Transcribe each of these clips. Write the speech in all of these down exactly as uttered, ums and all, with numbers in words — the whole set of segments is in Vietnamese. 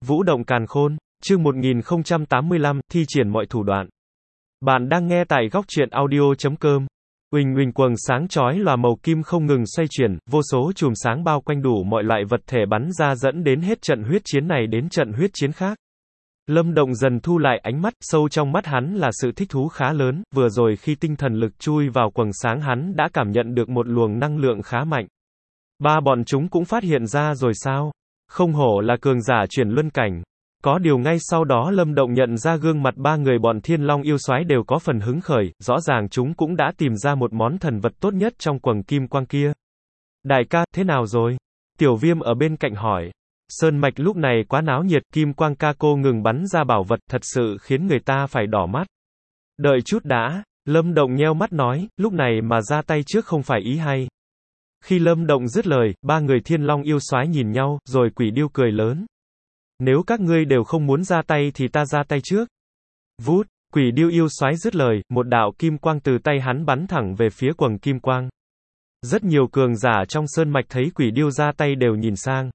Vũ động càn khôn, chương một nghìn không trăm tám mươi lăm, thi triển mọi thủ đoạn. Bạn đang nghe tại góc truyện audio chấm com. Uỳnh uỳnh quầng sáng chói lòa màu kim không ngừng xoay chuyển, vô số chùm sáng bao quanh đủ mọi loại vật thể bắn ra dẫn đến hết trận huyết chiến này đến trận huyết chiến khác. Lâm Động dần thu lại ánh mắt, sâu trong mắt hắn là sự thích thú khá lớn, vừa rồi khi tinh thần lực chui vào quầng sáng hắn đã cảm nhận được một luồng năng lượng khá mạnh. Ba bọn chúng cũng phát hiện ra rồi sao? Không hổ là cường giả chuyển luân cảnh. Có điều ngay sau đó Lâm Động nhận ra gương mặt ba người bọn Thiên Long yêu soái đều có phần hứng khởi, rõ ràng chúng cũng đã tìm ra một món thần vật tốt nhất trong quầng kim quang kia. Đại ca, thế nào rồi? Tiểu Viêm ở bên cạnh hỏi. Sơn mạch lúc này quá náo nhiệt, kim quang ca cô ngừng bắn ra bảo vật, thật sự khiến người ta phải đỏ mắt. Đợi chút đã, Lâm Động nheo mắt nói, lúc này mà ra tay trước không phải ý hay. Khi Lâm Động dứt lời, ba người Thiên Long yêu soái nhìn nhau, rồi Quỷ Điêu cười lớn. Nếu các ngươi đều không muốn ra tay thì ta ra tay trước. Vút, Quỷ Điêu yêu soái dứt lời, một đạo kim quang từ tay hắn bắn thẳng về phía quầng kim quang. Rất nhiều cường giả trong sơn mạch thấy Quỷ Điêu ra tay đều nhìn sang.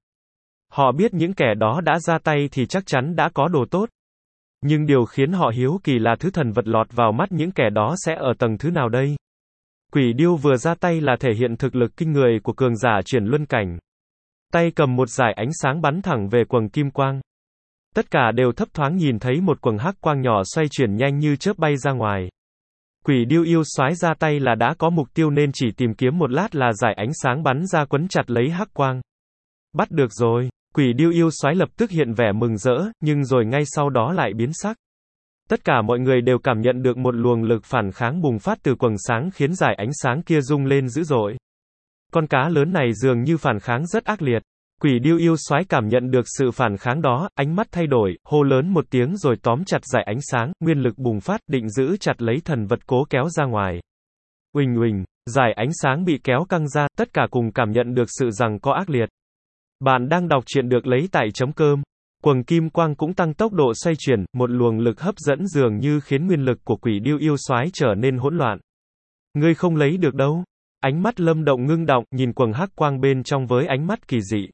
Họ biết những kẻ đó đã ra tay thì chắc chắn đã có đồ tốt. Nhưng điều khiến họ hiếu kỳ là thứ thần vật lọt vào mắt những kẻ đó sẽ ở tầng thứ nào đây? Quỷ Điêu vừa ra tay là thể hiện thực lực kinh người của cường giả chuyển luân cảnh. Tay cầm một dải ánh sáng bắn thẳng về quầng kim quang. Tất cả đều thấp thoáng nhìn thấy một quầng hắc quang nhỏ xoay chuyển nhanh như chớp bay ra ngoài. Quỷ Điêu yêu soái ra tay là đã có mục tiêu nên chỉ tìm kiếm một lát là dải ánh sáng bắn ra quấn chặt lấy hắc quang. Bắt được rồi. Quỷ Điêu yêu soái lập tức hiện vẻ mừng rỡ, nhưng rồi ngay sau đó lại biến sắc. Tất cả mọi người đều cảm nhận được một luồng lực phản kháng bùng phát từ quầng sáng khiến dải ánh sáng kia rung lên dữ dội. Con cá lớn này dường như phản kháng rất ác liệt. Quỷ Điêu yêu soái cảm nhận được sự phản kháng đó, ánh mắt thay đổi, hô lớn một tiếng rồi tóm chặt dải ánh sáng, nguyên lực bùng phát, định giữ chặt lấy thần vật cố kéo ra ngoài. Uỳnh uỳnh, dải ánh sáng bị kéo căng ra, tất cả cùng cảm nhận được sự giằng co ác liệt. Bạn đang đọc truyện được lấy tại chấm com. Quầng kim quang cũng tăng tốc độ xoay chuyển, một luồng lực hấp dẫn dường như khiến nguyên lực của Quỷ Điêu yêu soái trở nên hỗn loạn. Ngươi không lấy được đâu. Ánh mắt Lâm Động ngưng đọng, nhìn quầng hắc quang bên trong với ánh mắt kỳ dị.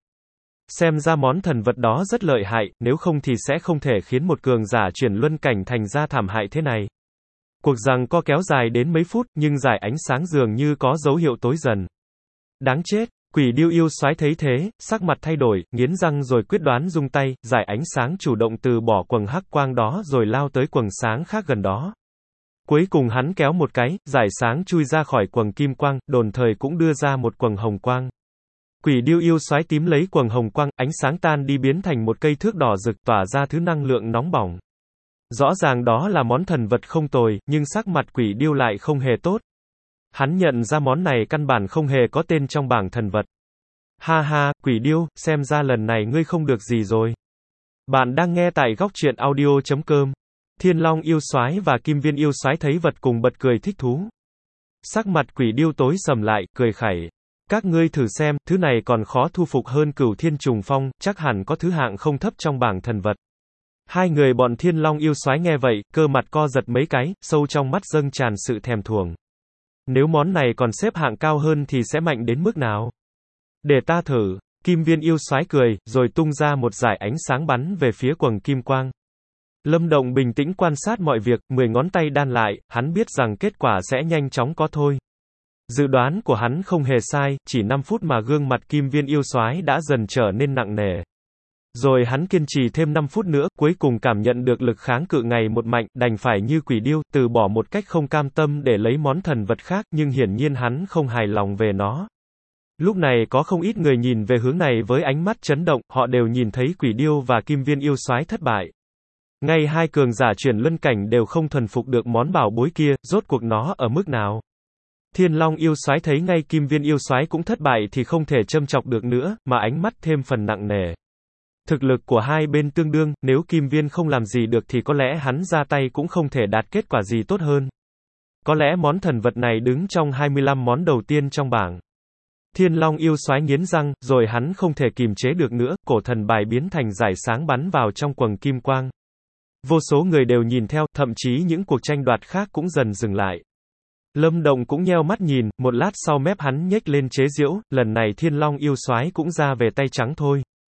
Xem ra món thần vật đó rất lợi hại, nếu không thì sẽ không thể khiến một cường giả chuyển luân cảnh thành ra thảm hại thế này. Cuộc giằng co kéo dài đến mấy phút, nhưng dải ánh sáng dường như có dấu hiệu tối dần. Đáng chết. Quỷ Điêu yêu soái thấy thế, sắc mặt thay đổi, nghiến răng rồi quyết đoán rung tay, dải ánh sáng chủ động từ bỏ quầng hắc quang đó rồi lao tới quầng sáng khác gần đó. Cuối cùng hắn kéo một cái, dải sáng chui ra khỏi quầng kim quang, đồng thời cũng đưa ra một quầng hồng quang. Quỷ Điêu yêu soái tím lấy quầng hồng quang, ánh sáng tan đi biến thành một cây thước đỏ rực tỏa ra thứ năng lượng nóng bỏng. Rõ ràng đó là món thần vật không tồi, nhưng sắc mặt Quỷ Điêu lại không hề tốt. Hắn nhận ra món này căn bản không hề có tên trong bảng thần vật. Ha ha, Quỷ Điêu, xem ra lần này ngươi không được gì rồi. Bạn đang nghe tại góc truyện audio chấm com. Thiên Long yêu soái và Kim Viên yêu soái thấy vật cùng bật cười thích thú. Sắc mặt Quỷ Điêu tối sầm lại, cười khẩy. Các ngươi thử xem, thứ này còn khó thu phục hơn Cửu Thiên Trùng Phong, chắc hẳn có thứ hạng không thấp trong bảng thần vật. Hai người bọn Thiên Long yêu soái nghe vậy, cơ mặt co giật mấy cái, sâu trong mắt dâng tràn sự thèm thuồng. Nếu món này còn xếp hạng cao hơn thì sẽ mạnh đến mức nào? Để ta thử. Kim Viên yêu soái cười, rồi tung ra một dải ánh sáng bắn về phía quầng kim quang. Lâm Động bình tĩnh quan sát mọi việc, mười ngón tay đan lại, hắn biết rằng kết quả sẽ nhanh chóng có thôi. Dự đoán của hắn không hề sai, chỉ năm phút mà gương mặt Kim Viên yêu soái đã dần trở nên nặng nề. Rồi hắn kiên trì thêm năm phút nữa, cuối cùng cảm nhận được lực kháng cự ngày một mạnh, đành phải như Quỷ Điêu, từ bỏ một cách không cam tâm để lấy món thần vật khác, nhưng hiển nhiên hắn không hài lòng về nó. Lúc này có không ít người nhìn về hướng này với ánh mắt chấn động, họ đều nhìn thấy Quỷ Điêu và Kim Viên yêu soái thất bại. Ngay hai cường giả chuyển luân cảnh đều không thuần phục được món bảo bối kia, rốt cuộc nó ở mức nào? Thiên Long yêu soái thấy ngay Kim Viên yêu soái cũng thất bại thì không thể châm chọc được nữa, mà ánh mắt thêm phần nặng nề. Thực lực của hai bên tương đương, nếu Kim Viên không làm gì được thì có lẽ hắn ra tay cũng không thể đạt kết quả gì tốt hơn. Có lẽ món thần vật này đứng trong hai mươi lăm món đầu tiên trong bảng. Thiên Long yêu soái nghiến răng, rồi hắn không thể kìm chế được nữa, cổ thần bài biến thành dải sáng bắn vào trong quầng kim quang. Vô số người đều nhìn theo, thậm chí những cuộc tranh đoạt khác cũng dần dừng lại. Lâm Động cũng nheo mắt nhìn, một lát sau mép hắn nhếch lên chế giễu, lần này Thiên Long yêu soái cũng ra về tay trắng thôi.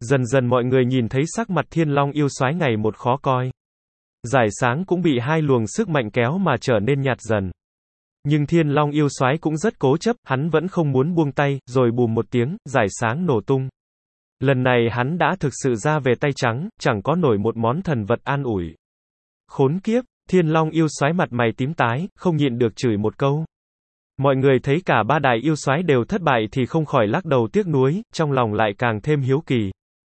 Dần dần mọi người nhìn thấy sắc mặt Thiên Long yêu soái ngày một khó coi. Giải sáng cũng bị hai luồng sức mạnh kéo mà trở nên nhạt dần. Nhưng Thiên Long yêu soái cũng rất cố chấp, hắn vẫn không muốn buông tay, rồi bùm một tiếng, giải sáng nổ tung. Lần này hắn đã thực sự ra về tay trắng, chẳng có nổi một món thần vật an ủi. Khốn kiếp, Thiên Long yêu soái mặt mày tím tái, không nhịn được chửi một câu. Mọi người thấy cả ba đại yêu soái đều thất bại thì không khỏi lắc đầu tiếc nuối, trong lòng lại càng thêm hiếu kỳ.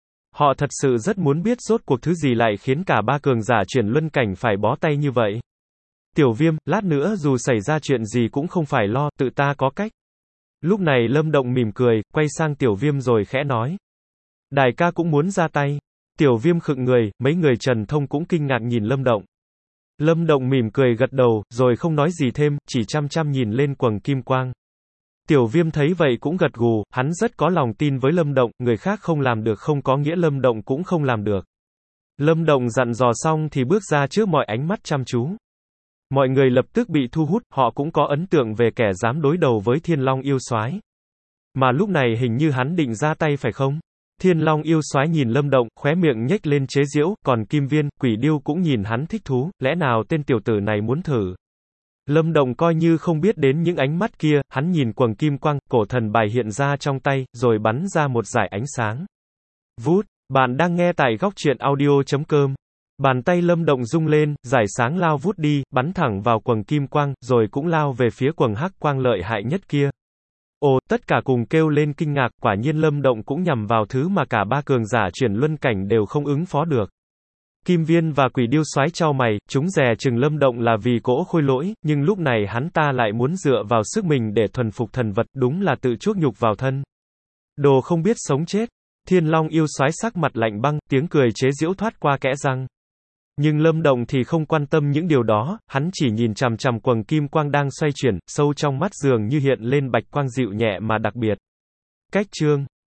Họ thật sự rất muốn biết rốt cuộc thứ gì lại khiến cả ba cường giả chuyển luân cảnh phải bó tay như vậy. Tiểu Viêm, lát nữa dù xảy ra chuyện gì cũng không phải lo, tự ta có cách. Lúc này Lâm Động mỉm cười, quay sang Tiểu Viêm rồi khẽ nói. Đại ca cũng muốn ra tay. Tiểu Viêm khựng người, mấy người Trần Thông cũng kinh ngạc nhìn Lâm Động. Lâm Động mỉm cười gật đầu, rồi không nói gì thêm, chỉ chăm chăm nhìn lên quầng kim quang. Tiểu Viêm thấy vậy cũng gật gù, hắn rất có lòng tin với Lâm Động, người khác không làm được không có nghĩa Lâm Động cũng không làm được. Lâm Động dặn dò xong thì bước ra trước mọi ánh mắt chăm chú. Mọi người lập tức bị thu hút, họ cũng có ấn tượng về kẻ dám đối đầu với Thiên Long yêu soái. Mà lúc này hình như hắn định ra tay phải không? Thiên Long yêu soái nhìn Lâm Động, khóe miệng nhếch lên chế giễu, còn Kim Viên, Quỷ Điêu cũng nhìn hắn thích thú, lẽ nào tên tiểu tử này muốn thử. Lâm Động coi như không biết đến những ánh mắt kia, hắn nhìn quầng kim quang, cổ thần bài hiện ra trong tay, rồi bắn ra một dải ánh sáng. Vút, bạn đang nghe tại góc truyện audio chấm com. Bàn tay Lâm Động rung lên, dải sáng lao vút đi, bắn thẳng vào quầng kim quang, rồi cũng lao về phía quầng hắc quang lợi hại nhất kia. Ồ, tất cả cùng kêu lên kinh ngạc, quả nhiên Lâm Động cũng nhằm vào thứ mà cả ba cường giả chuyển luân cảnh đều không ứng phó được. Kim Viên và Quỷ Điêu soái chau mày, chúng dè chừng Lâm Động là vì cỗ khôi lỗi, nhưng lúc này hắn ta lại muốn dựa vào sức mình để thuần phục thần vật, đúng là tự chuốc nhục vào thân. Đồ không biết sống chết. Thiên Long yêu soái sắc mặt lạnh băng, tiếng cười chế giễu thoát qua kẽ răng. Nhưng Lâm Động thì không quan tâm những điều đó, hắn chỉ nhìn chằm chằm quầng kim quang đang xoay chuyển, sâu trong mắt dường như hiện lên bạch quang dịu nhẹ mà đặc biệt. Cách chương